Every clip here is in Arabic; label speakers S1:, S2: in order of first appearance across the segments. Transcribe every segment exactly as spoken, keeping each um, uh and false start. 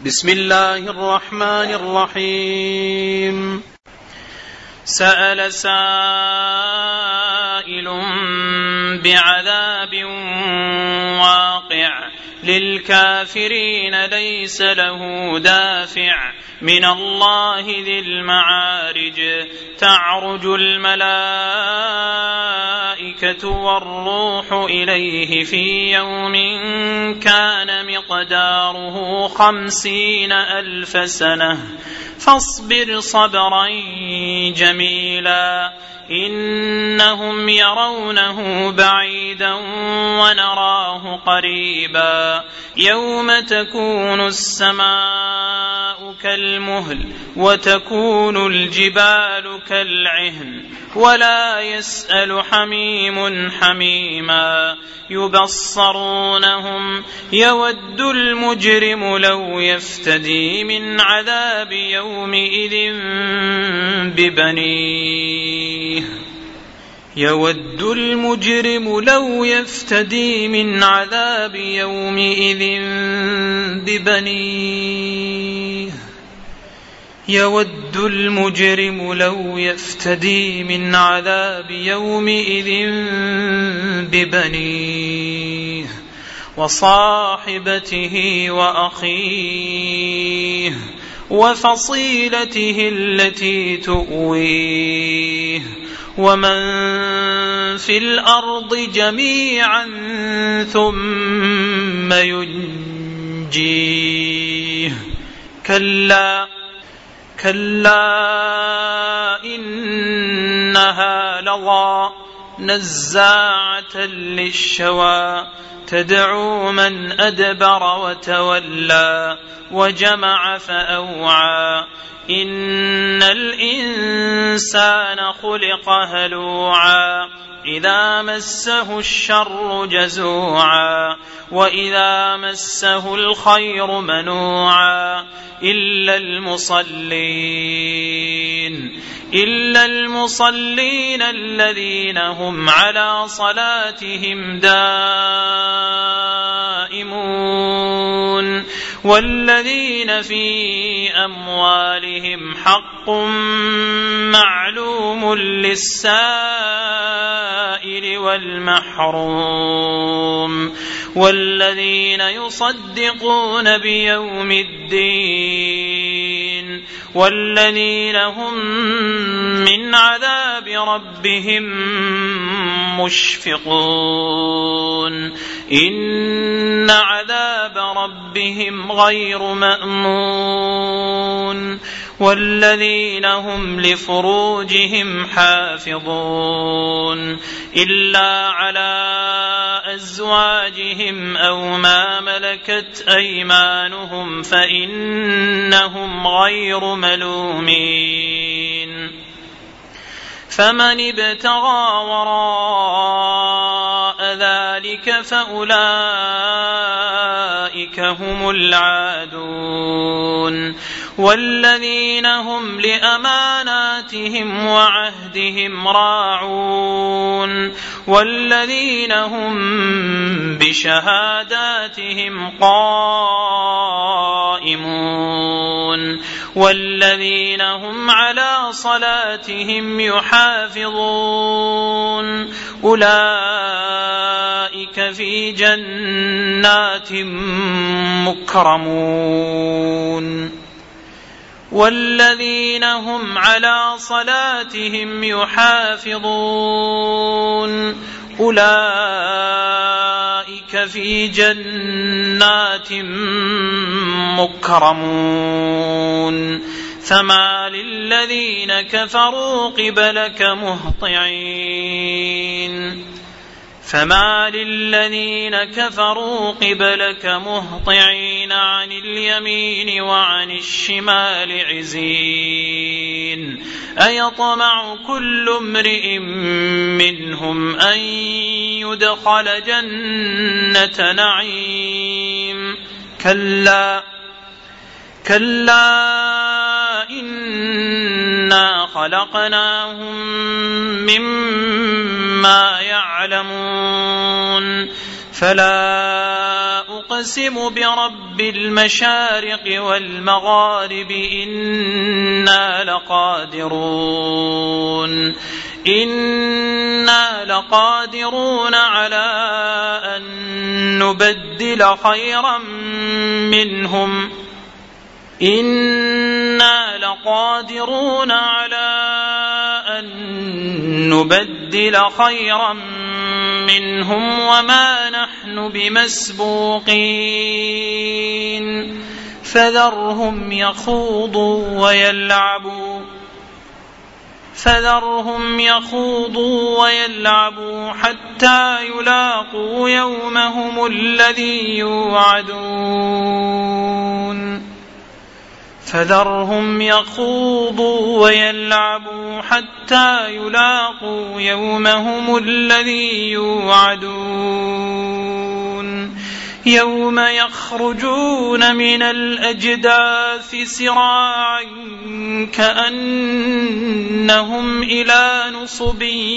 S1: بسم الله الرحمن الرحيم. سأل سائل بعذاب واقع للكافرين ليس له دافع من الله ذي المعارج تعرج الملائكة والروح إليه في يوم كان مقداره خمسين ألف سنة فاصبر صبرا جميلا إنهم يرونه بعيدا ونراه قريبا يوم تكون السماء كالمهل وتكون الجبال كالعهن ولا يسأل حميم حميما يبصرونهم يود المجرم لو يفتدي من عذاب يومئذ ببنيه يود المجرم لو يفتدي من عذاب يومئذ ببنيه يود المجرم لو يفتدي من عذاب يومئذ ببنيه وصاحبته وأخيه وفصيلته التي تؤويه ومن في الأرض جميعا ثم ينجيه كلا كلا إنها لظى نزاعة للشوى تدعو من أدبر وتولى وجمع فأوعى إن الإنسان خلق هلوعا إذا مسه الشر جزوعا وإذا مسه الخير منوعا إلا المصلين إلا المصلين الذين هم على صلاتهم دائمون والذين في أموالهم حق معلوم للسائل والمحروم والذين يصدقون بيوم الدين والذين هم من عذاب ربهم مشفقون إن عذاب ربهم غير مأمون والذين هم لفروجهم حافظون إلا على أزواجهم أو ما ملكت أيمانهم فإنهم غير ملومين فمن ابتغى وراء ذلك فأولئك هم العادون والذين هم لأماناتهم وعهدهم راعون والذين هم بشهاداتهم قائمون والذين هم على صلاتهم يحافظون أولئك في جنات مكرمون والذين هم على صلاتهم يحافظون أولئك في جنات مكرمون فما للذين كفروا قبلك مهطعين فما للذين كفروا قبلك مهطعين عن اليمين وعن الشمال عزين أيطمع كل امرئ منهم أن يدخل جنة نعيم كلا كلا إنا خلقناهم مما يعلمون فلا أقسم برب المشارق والمغارب إنا لقادرون إنا لقادرون على أن نبدل خيرا منهم إنا لقادرون على أن نبدل خيرا منهم وما نحن بمسبوقين فذرهم يخوضوا ويلعبوا فذرهم يخوضوا ويلعبوا حتى يلاقوا يومهم الذي يوعدون فذرهم يخوضوا ويلعبوا حتى يلاقوا يومهم الذي يوعدون يوم يخرجون من الأجداث سراعا كأنهم إلى نصب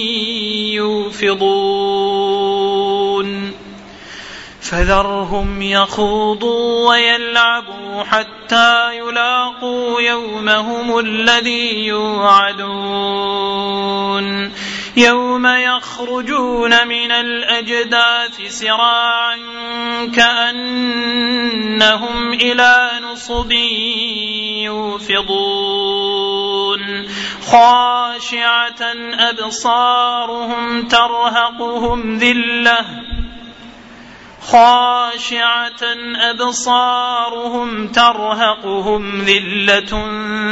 S1: يوفضون فذرهم يخوضوا ويلعبوا حتى يلاقوا يومهم الذي يوعدون يوم يخرجون من الأجداث سراعا كأنهم إلى نصب يوفضون خاشعة أبصارهم ترهقهم ذلة خاشعة أبصارهم ترهقهم ذلة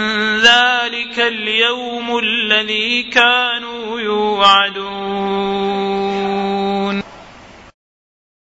S1: ذلك اليوم الذي كانوا يوعدون